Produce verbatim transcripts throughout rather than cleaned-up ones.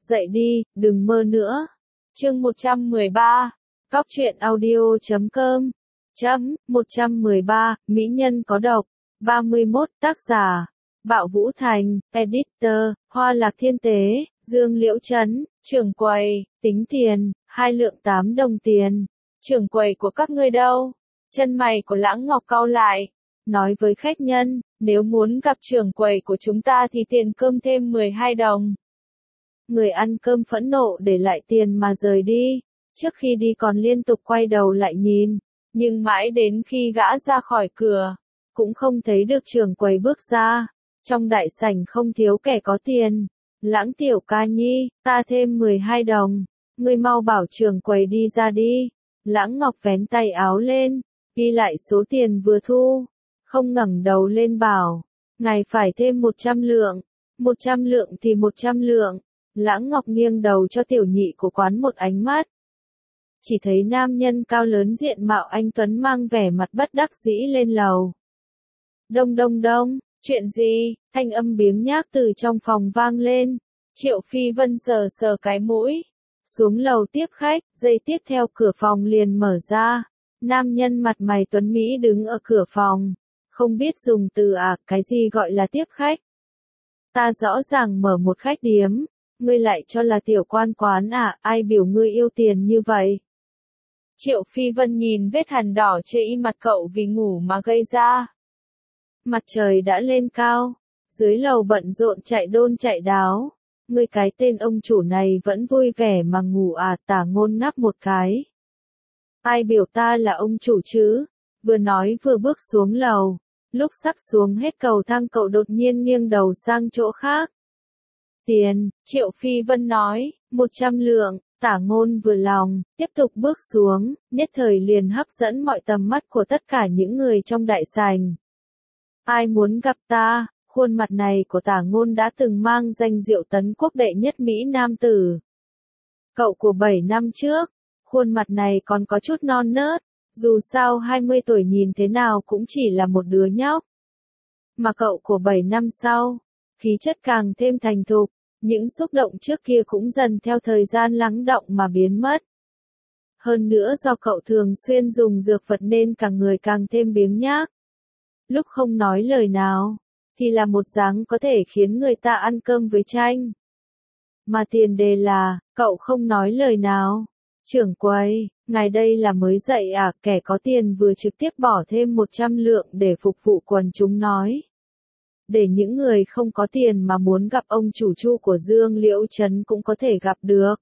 Dậy đi, đừng mơ nữa. Chương một trăm mười ba. Góc truyện audio chấm com. Chấm, một trăm mười ba, Mỹ nhân có độc. ba mươi mốt, tác giả. Bạo Vũ Thành, editor, Hoa Lạc Thiên Tế, Dương Liễu Trấn, trưởng quầy, tính tiền, hai lượng tám đồng tiền. Trưởng quầy của các ngươi đâu? Chân mày của Lãng Ngọc cau lại. Nói với khách nhân, nếu muốn gặp trưởng quầy của chúng ta thì tiền cơm thêm mười hai đồng. Người ăn cơm phẫn nộ để lại tiền mà rời đi, trước khi đi còn liên tục quay đầu lại nhìn, nhưng mãi đến khi gã ra khỏi cửa, cũng không thấy được trưởng quầy bước ra. Trong đại sảnh không thiếu kẻ có tiền. Lãng tiểu ca nhi, ta thêm mười hai đồng, ngươi mau bảo trưởng quầy đi ra đi. Lãng Ngọc vén tay áo lên, ghi lại số tiền vừa thu, không ngẩng đầu lên bảo, ngài phải thêm một trăm lượng, một trăm lượng thì một trăm lượng. Lãng Ngọc nghiêng đầu cho tiểu nhị của quán một ánh mắt. Chỉ thấy nam nhân cao lớn diện mạo anh tuấn mang vẻ mặt bất đắc dĩ lên lầu. Đông đông đông, chuyện gì? Thanh âm biếng nhác từ trong phòng vang lên. Triệu Phi Vân sờ sờ cái mũi, xuống lầu tiếp khách, giây tiếp theo cửa phòng liền mở ra. Nam nhân mặt mày tuấn Mỹ đứng ở cửa phòng, không biết dùng từ à, cái gì gọi là tiếp khách. Ta rõ ràng mở một khách điếm, ngươi lại cho là tiểu quan quán à, ai biểu ngươi yêu tiền như vậy? Triệu Phi Vân nhìn vết hằn đỏ trên mặt cậu vì ngủ mà gây ra. Mặt trời đã lên cao, dưới lầu bận rộn chạy đôn chạy đáo. Ngươi cái tên ông chủ này vẫn vui vẻ mà ngủ à? Tả Ngôn ngáp một cái. Ai biểu ta là ông chủ chứ? Vừa nói vừa bước xuống lầu, lúc sắp xuống hết cầu thang cậu đột nhiên nghiêng đầu sang chỗ khác. Tiền, Triệu Phi Vân nói, một trăm lượng. Tả Ngôn vừa lòng, tiếp tục bước xuống, nhất thời liền hấp dẫn mọi tầm mắt của tất cả những người trong đại sảnh. Ai muốn gặp ta? Khuôn mặt này của Tả Ngôn đã từng mang danh diệu tấn quốc đệ nhất Mỹ nam tử. Cậu của bảy năm trước, khuôn mặt này còn có chút non nớt, dù sao hai mươi tuổi nhìn thế nào cũng chỉ là một đứa nhóc. Mà cậu của bảy năm sau, khí chất càng thêm thành thục, những xúc động trước kia cũng dần theo thời gian lắng đọng mà biến mất. Hơn nữa do cậu thường xuyên dùng dược vật nên cả người càng thêm biếng nhác. Lúc không nói lời nào, thì là một dáng có thể khiến người ta ăn cơm với chanh. Mà tiền đề là, cậu không nói lời nào. Trưởng quầy, ngài đây là mới dậy à? Kẻ có tiền vừa trực tiếp bỏ thêm một trăm lượng để phục vụ quần chúng nói. Để những người không có tiền mà muốn gặp ông chủ Chu của Dương Liễu Trấn cũng có thể gặp được.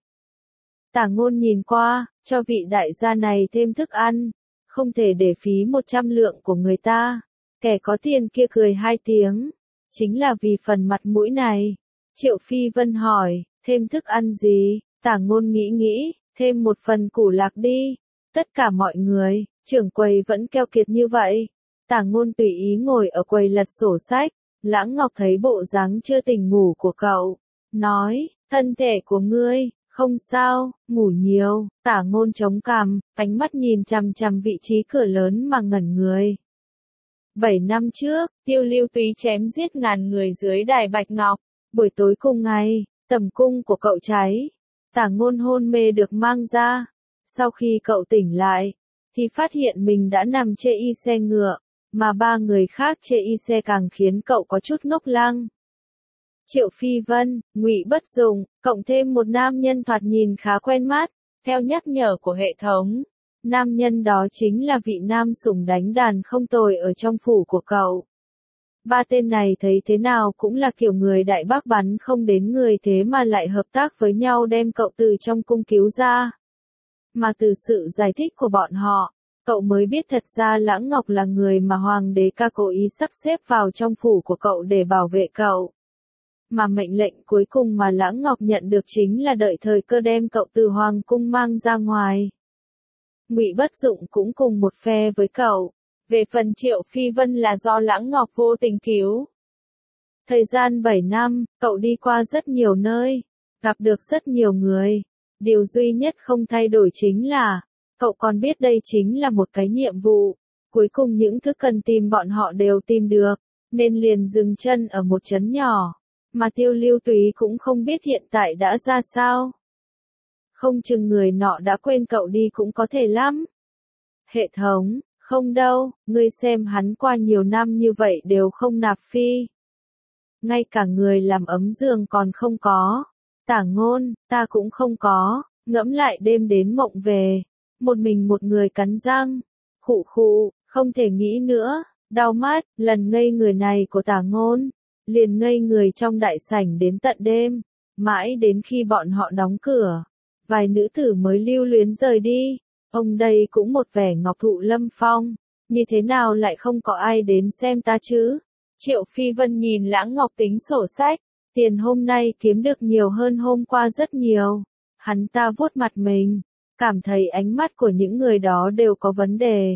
Tả Ngôn nhìn qua, cho vị đại gia này thêm thức ăn, không thể để phí một trăm lượng của người ta. Kẻ có tiền kia cười hai tiếng, chính là vì phần mặt mũi này. Triệu Phi Vân hỏi, thêm thức ăn gì? Tả Ngôn nghĩ nghĩ, thêm một phần củ lạc đi. Tất cả mọi người, trưởng quầy vẫn keo kiệt như vậy. Tả Ngôn tùy ý ngồi ở quầy lật sổ sách. Lãng Ngọc thấy bộ dáng chưa tỉnh ngủ của cậu, nói, thân thể của ngươi, không sao, ngủ nhiều. Tả Ngôn chống cằm, ánh mắt nhìn chằm chằm vị trí cửa lớn mà ngẩn người. Bảy năm trước, Tiêu Lưu Túy chém giết ngàn người dưới đài Bạch Ngọc. Buổi tối cùng ngày, tầm cung của cậu cháy. Tả Ngôn hôn mê được mang ra. Sau khi cậu tỉnh lại, thì phát hiện mình đã nằm trên y xe ngựa, mà ba người khác trên y xe càng khiến cậu có chút ngốc lăng. Triệu Phi Vân, Ngụy Bất Dụng, cộng thêm một nam nhân thoạt nhìn khá quen mắt, theo nhắc nhở của hệ thống. Nam nhân đó chính là vị nam sủng đánh đàn không tồi ở trong phủ của cậu. Ba tên này thấy thế nào cũng là kiểu người Đại Bác bắn không đến người, thế mà lại hợp tác với nhau đem cậu từ trong cung cứu ra. Mà từ sự giải thích của bọn họ, cậu mới biết thật ra Lãng Ngọc là người mà Hoàng đế ca cố ý sắp xếp vào trong phủ của cậu để bảo vệ cậu. Mà mệnh lệnh cuối cùng mà Lãng Ngọc nhận được chính là đợi thời cơ đem cậu từ Hoàng cung mang ra ngoài. Ngụy Bất Dụng cũng cùng một phe với cậu. Về phần Triệu Phi Vân là do Lãng Ngọc vô tình cứu. Thời gian bảy năm, cậu đi qua rất nhiều nơi, gặp được rất nhiều người. Điều duy nhất không thay đổi chính là, cậu còn biết đây chính là một cái nhiệm vụ. Cuối cùng những thứ cần tìm bọn họ đều tìm được, nên liền dừng chân ở một trấn nhỏ. mà Tiêu Lưu Túy cũng không biết hiện tại đã ra sao. Không chừng người nọ đã quên cậu đi cũng có thể lắm. Hệ thống, không đâu, ngươi xem hắn qua nhiều năm như vậy đều không nạp phi. Ngay cả người làm ấm giường còn không có. Tả Ngôn, ta cũng không có, ngẫm lại đêm đến mộng về. Một mình một người cắn răng. Khụ khụ, không thể nghĩ nữa, đau mắt, lần ngây người này của Tả Ngôn. Liền ngây người trong đại sảnh đến tận đêm, mãi đến khi bọn họ đóng cửa. Vài nữ tử mới lưu luyến rời đi. Ông đây cũng một vẻ ngọc thụ lâm phong, như thế nào lại không có ai đến xem ta chứ? Triệu Phi Vân nhìn Lãng Ngọc tính sổ sách, tiền hôm nay kiếm được nhiều hơn hôm qua rất nhiều. Hắn ta vuốt mặt mình, cảm thấy ánh mắt của những người đó đều có vấn đề.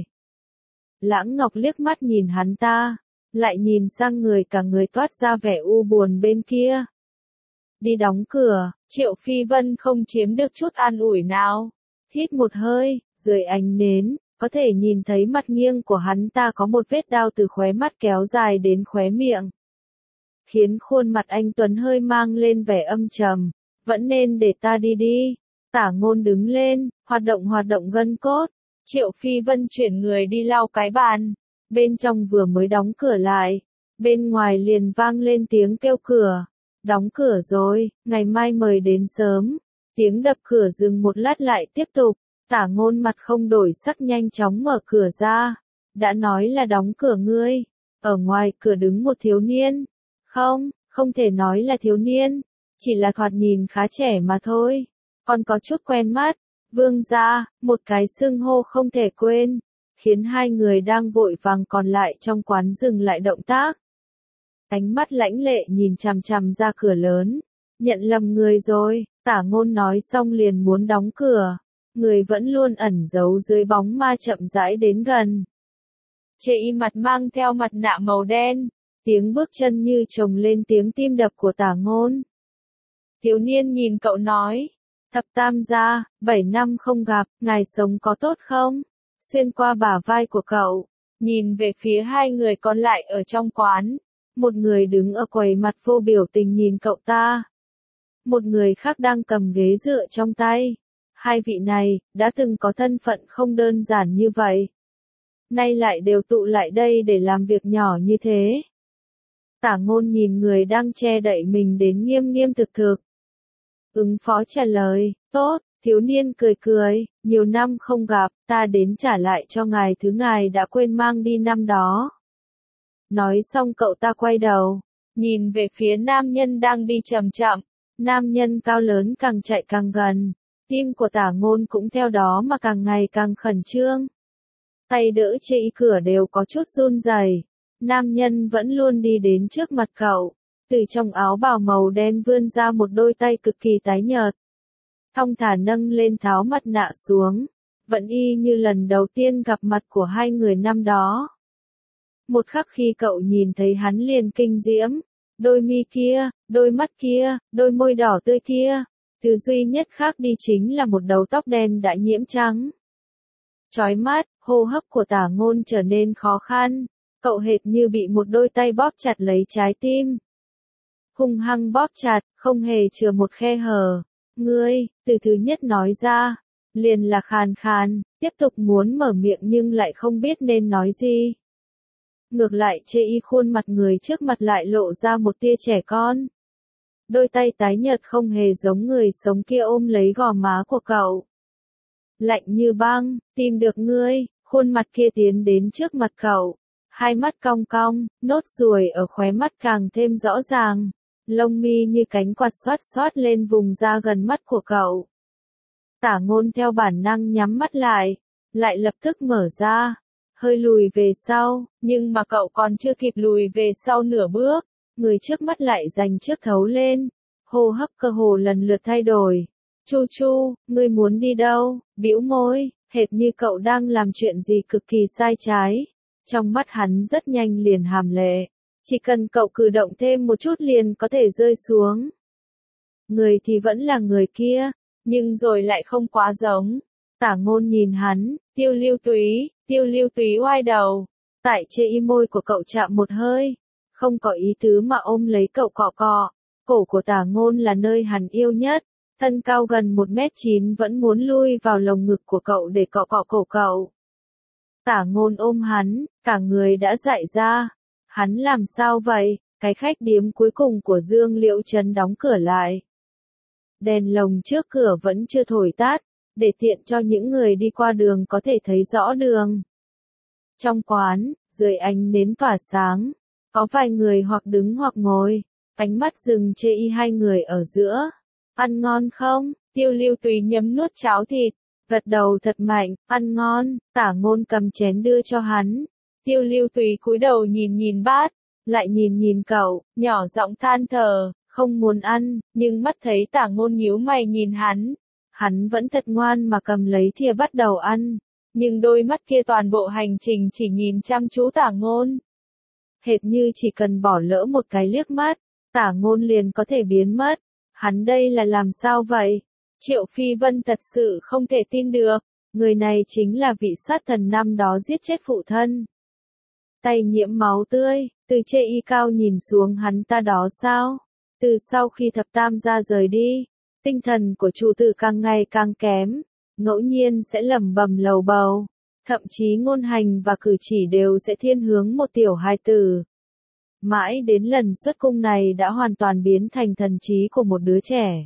Lãng Ngọc liếc mắt nhìn hắn ta, lại nhìn sang người cả người toát ra vẻ u buồn bên kia. Đi đóng cửa, Triệu Phi Vân không chiếm được chút an ủi nào. Hít một hơi, dưới ánh nến, có thể nhìn thấy mặt nghiêng của hắn ta có một vết đao từ khóe mắt kéo dài đến khóe miệng. Khiến khuôn mặt anh Tuấn hơi mang lên vẻ âm trầm, vẫn nên để ta đi đi. Tả Ngôn đứng lên, hoạt động hoạt động gân cốt. Triệu Phi Vân chuyển người đi lau cái bàn. Bên trong vừa mới đóng cửa lại, bên ngoài liền vang lên tiếng kêu cửa. Đóng cửa rồi, ngày mai mời đến sớm. Tiếng đập cửa dừng một lát lại tiếp tục. Tả Ngôn mặt không đổi sắc nhanh chóng mở cửa ra. Đã nói là đóng cửa ngươi. Ở ngoài cửa đứng một thiếu niên. Không, không thể nói là thiếu niên. Chỉ là thoạt nhìn khá trẻ mà thôi. Còn có chút quen mắt. Vương gia, một cái xưng hô không thể quên. Khiến hai người đang vội vàng còn lại trong quán dừng lại động tác. Ánh mắt lãnh lệ nhìn chằm chằm ra cửa lớn. Nhận lầm người rồi, Tả Ngôn nói xong liền muốn đóng cửa. Người vẫn luôn ẩn giấu dưới bóng ma chậm rãi đến gần. Chê y mặt mang theo mặt nạ màu đen. Tiếng bước chân như chồng lên tiếng tim đập của Tả Ngôn. Thiếu niên nhìn cậu nói. Thập tam gia, bảy năm không gặp, ngài sống có tốt không? Xuyên qua bả vai của cậu, nhìn về phía hai người còn lại ở trong quán. Một người đứng ở quầy mặt vô biểu tình nhìn cậu ta. Một người khác đang cầm ghế dựa trong tay. Hai vị này, đã từng có thân phận không đơn giản như vậy. Nay lại đều tụ lại đây để làm việc nhỏ như thế. Tả Ngôn nhìn người đang che đậy mình đến nghiêm nghiêm thực thực. Ứng phó trả lời, tốt, thiếu niên cười cười, nhiều năm không gặp, ta đến trả lại cho ngài thứ ngài đã quên mang đi năm đó. Nói xong cậu ta quay đầu, nhìn về phía nam nhân đang đi chậm chậm, nam nhân cao lớn càng chạy càng gần, tim của Tả Ngôn cũng theo đó mà càng ngày càng khẩn trương. Tay đỡ chê y cửa đều có chút run rẩy. Nam nhân vẫn luôn đi đến trước mặt cậu, từ trong áo bào màu đen vươn ra một đôi tay cực kỳ tái nhợt. Thong thả nâng lên tháo mặt nạ xuống, vẫn y như lần đầu tiên gặp mặt của hai người năm đó. Một khắc khi cậu nhìn thấy hắn liền kinh diễm, đôi mi kia, đôi mắt kia, đôi môi đỏ tươi kia, thứ duy nhất khác đi chính là một đầu tóc đen đã nhiễm trắng. Chói mắt, hô hấp của Tả Ngôn trở nên khó khăn, cậu hệt như bị một đôi tay bóp chặt lấy trái tim. Hung hăng bóp chặt, không hề chừa một khe hở. Ngươi, từ thứ nhất nói ra, liền là khàn khàn, tiếp tục muốn mở miệng nhưng lại không biết nên nói gì. Ngược lại chê y khuôn mặt người trước mặt lại lộ ra một tia trẻ con. Đôi tay tái nhợt không hề giống người sống kia ôm lấy gò má của cậu. Lạnh như băng, tìm được ngươi, khuôn mặt kia tiến đến trước mặt cậu. Hai mắt cong cong, nốt ruồi ở khóe mắt càng thêm rõ ràng. Lông mi như cánh quạt xoát xoát lên vùng da gần mắt của cậu. Tả Ngôn theo bản năng nhắm mắt lại, lại lập tức mở ra, hơi lùi về sau, nhưng mà cậu còn chưa kịp lùi về sau nửa bước, người trước mắt lại giành trước thấu lên, hô hấp cơ hồ lần lượt thay đổi. Chu Chu, ngươi muốn đi đâu? Bĩu môi, hệt như cậu đang làm chuyện gì cực kỳ sai trái. Trong mắt hắn rất nhanh liền hàm lệ. Chỉ cần cậu cử động thêm một chút liền có thể rơi xuống. Người thì vẫn là người kia, nhưng rồi lại không quá giống. Tả Ngôn nhìn hắn, Tiêu Lưu Túy, Tiêu Lưu Túy oai đầu. Tại chê y môi của cậu chạm một hơi. Không có ý tứ mà ôm lấy cậu cọ cọ. Cổ của Tả Ngôn là nơi hắn yêu nhất, thân cao gần một mét chín vẫn muốn lui vào lồng ngực của cậu để cọ cọ cổ cậu. Tả Ngôn ôm hắn, cả người đã dại ra. Hắn làm sao vậy? Cái khách điếm cuối cùng của Dương Liễu Trấn đóng cửa lại. Đèn lồng trước cửa vẫn chưa thổi tắt, để tiện cho những người đi qua đường có thể thấy rõ đường. Trong quán, dưới ánh nến tỏa sáng, có vài người hoặc đứng hoặc ngồi, ánh mắt dừng chê y hai người ở giữa. Ăn ngon không? Tiêu Lưu Tùy nhấm nuốt cháo thịt, gật đầu thật mạnh, ăn ngon. Tả Ngôn cầm chén đưa cho hắn. Tiêu Lưu Tùy cúi đầu nhìn nhìn bát, lại nhìn nhìn cậu, nhỏ giọng than thở, không muốn ăn, nhưng mắt thấy Tả Ngôn nhíu mày nhìn hắn. Hắn vẫn thật ngoan mà cầm lấy thìa bắt đầu ăn, nhưng đôi mắt kia toàn bộ hành trình chỉ nhìn chăm chú Tả Ngôn. Hệt như chỉ cần bỏ lỡ một cái liếc mắt, Tả Ngôn liền có thể biến mất. Hắn đây là làm sao vậy? Triệu Phi Vân thật sự không thể tin được, người này chính là vị sát thần năm đó giết chết phụ thân. Tay nhiễm máu tươi, từ chê y cao nhìn xuống hắn ta đó sao? Từ sau khi thập tam gia rời đi, tinh thần của chủ tử càng ngày càng kém, ngẫu nhiên sẽ lẩm bẩm lầu bầu, thậm chí ngôn hành và cử chỉ đều sẽ thiên hướng một tiểu hài tử. Mãi đến lần xuất cung này đã hoàn toàn biến thành thần trí của một đứa trẻ.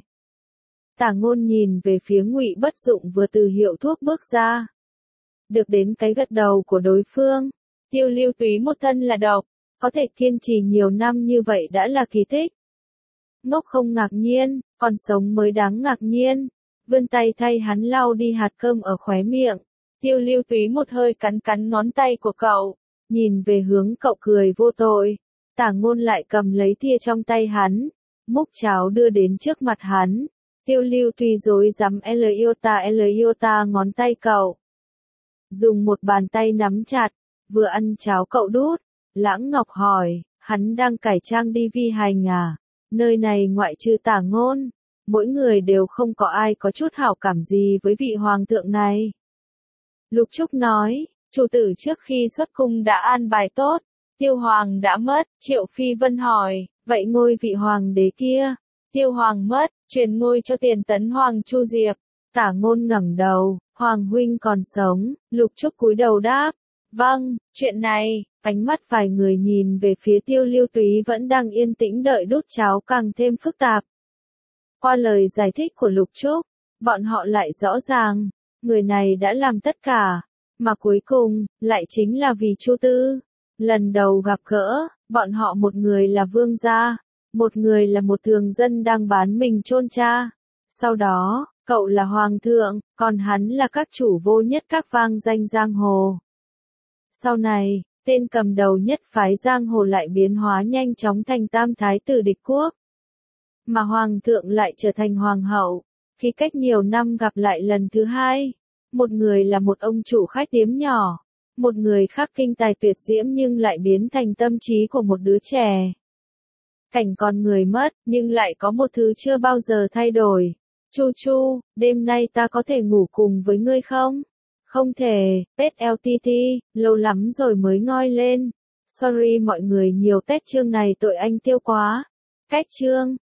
Tả Ngôn nhìn về phía Ngụy Bất Dụng vừa từ hiệu thuốc bước ra. Được đến cái gật đầu của đối phương, Tiêu Lưu Túy một thân là độc, có thể kiên trì nhiều năm như vậy đã là kỳ tích. Ngốc không ngạc nhiên, còn sống mới đáng ngạc nhiên. Vươn tay thay hắn lau đi hạt cơm ở khóe miệng. Tiêu Lưu Túy một hơi cắn cắn ngón tay của cậu, nhìn về hướng cậu cười vô tội. Tả Ngôn lại cầm lấy thìa trong tay hắn, múc cháo đưa đến trước mặt hắn. Tiêu Lưu Túy rối rắm L iota L iota ngón tay cậu. Dùng một bàn tay nắm chặt, vừa ăn cháo cậu đút. Lãng Ngọc hỏi, hắn đang cải trang đi vi hành à? Nơi này ngoại trừ Tả Ngôn, mỗi người đều không có ai có chút hảo cảm gì với vị hoàng thượng này. Lục Trúc nói, chủ tử trước khi xuất cung đã an bài tốt, Tiêu Hoàng đã mất. Triệu Phi Vân hỏi, vậy ngôi vị hoàng đế kia? Tiêu Hoàng mất, truyền ngôi cho Tiền Tấn Hoàng Chu Diệp. Tả Ngôn ngẩng đầu, Hoàng huynh còn sống. Lục Trúc cúi đầu đáp, vâng, chuyện này. Ánh mắt vài người nhìn về phía Tiêu Lưu Túy vẫn đang yên tĩnh đợi đút cháo càng thêm phức tạp. Qua lời giải thích của Lục Trúc, bọn họ lại rõ ràng, người này đã làm tất cả, mà cuối cùng, lại chính là vì Chu Tư. Lần đầu gặp gỡ, bọn họ một người là vương gia, một người là một thường dân đang bán mình chôn cha. Sau đó, cậu là hoàng thượng, còn hắn là các chủ vô nhất các vang danh giang hồ. Sau này, tên cầm đầu nhất phái giang hồ lại biến hóa nhanh chóng thành tam thái tử địch quốc. Mà hoàng thượng lại trở thành hoàng hậu. Khi cách nhiều năm gặp lại lần thứ hai, một người là một ông chủ khách điếm nhỏ, một người khác kinh tài tuyệt diễm nhưng lại biến thành tâm trí của một đứa trẻ. Cảnh con người mất, nhưng lại có một thứ chưa bao giờ thay đổi. Chu Chu, đêm nay ta có thể ngủ cùng với ngươi không? Không thể, pét lờ tê tê, lâu lắm rồi mới ngoi lên. Sorry mọi người, nhiều tết chương này tội anh Tiêu quá. Cách chương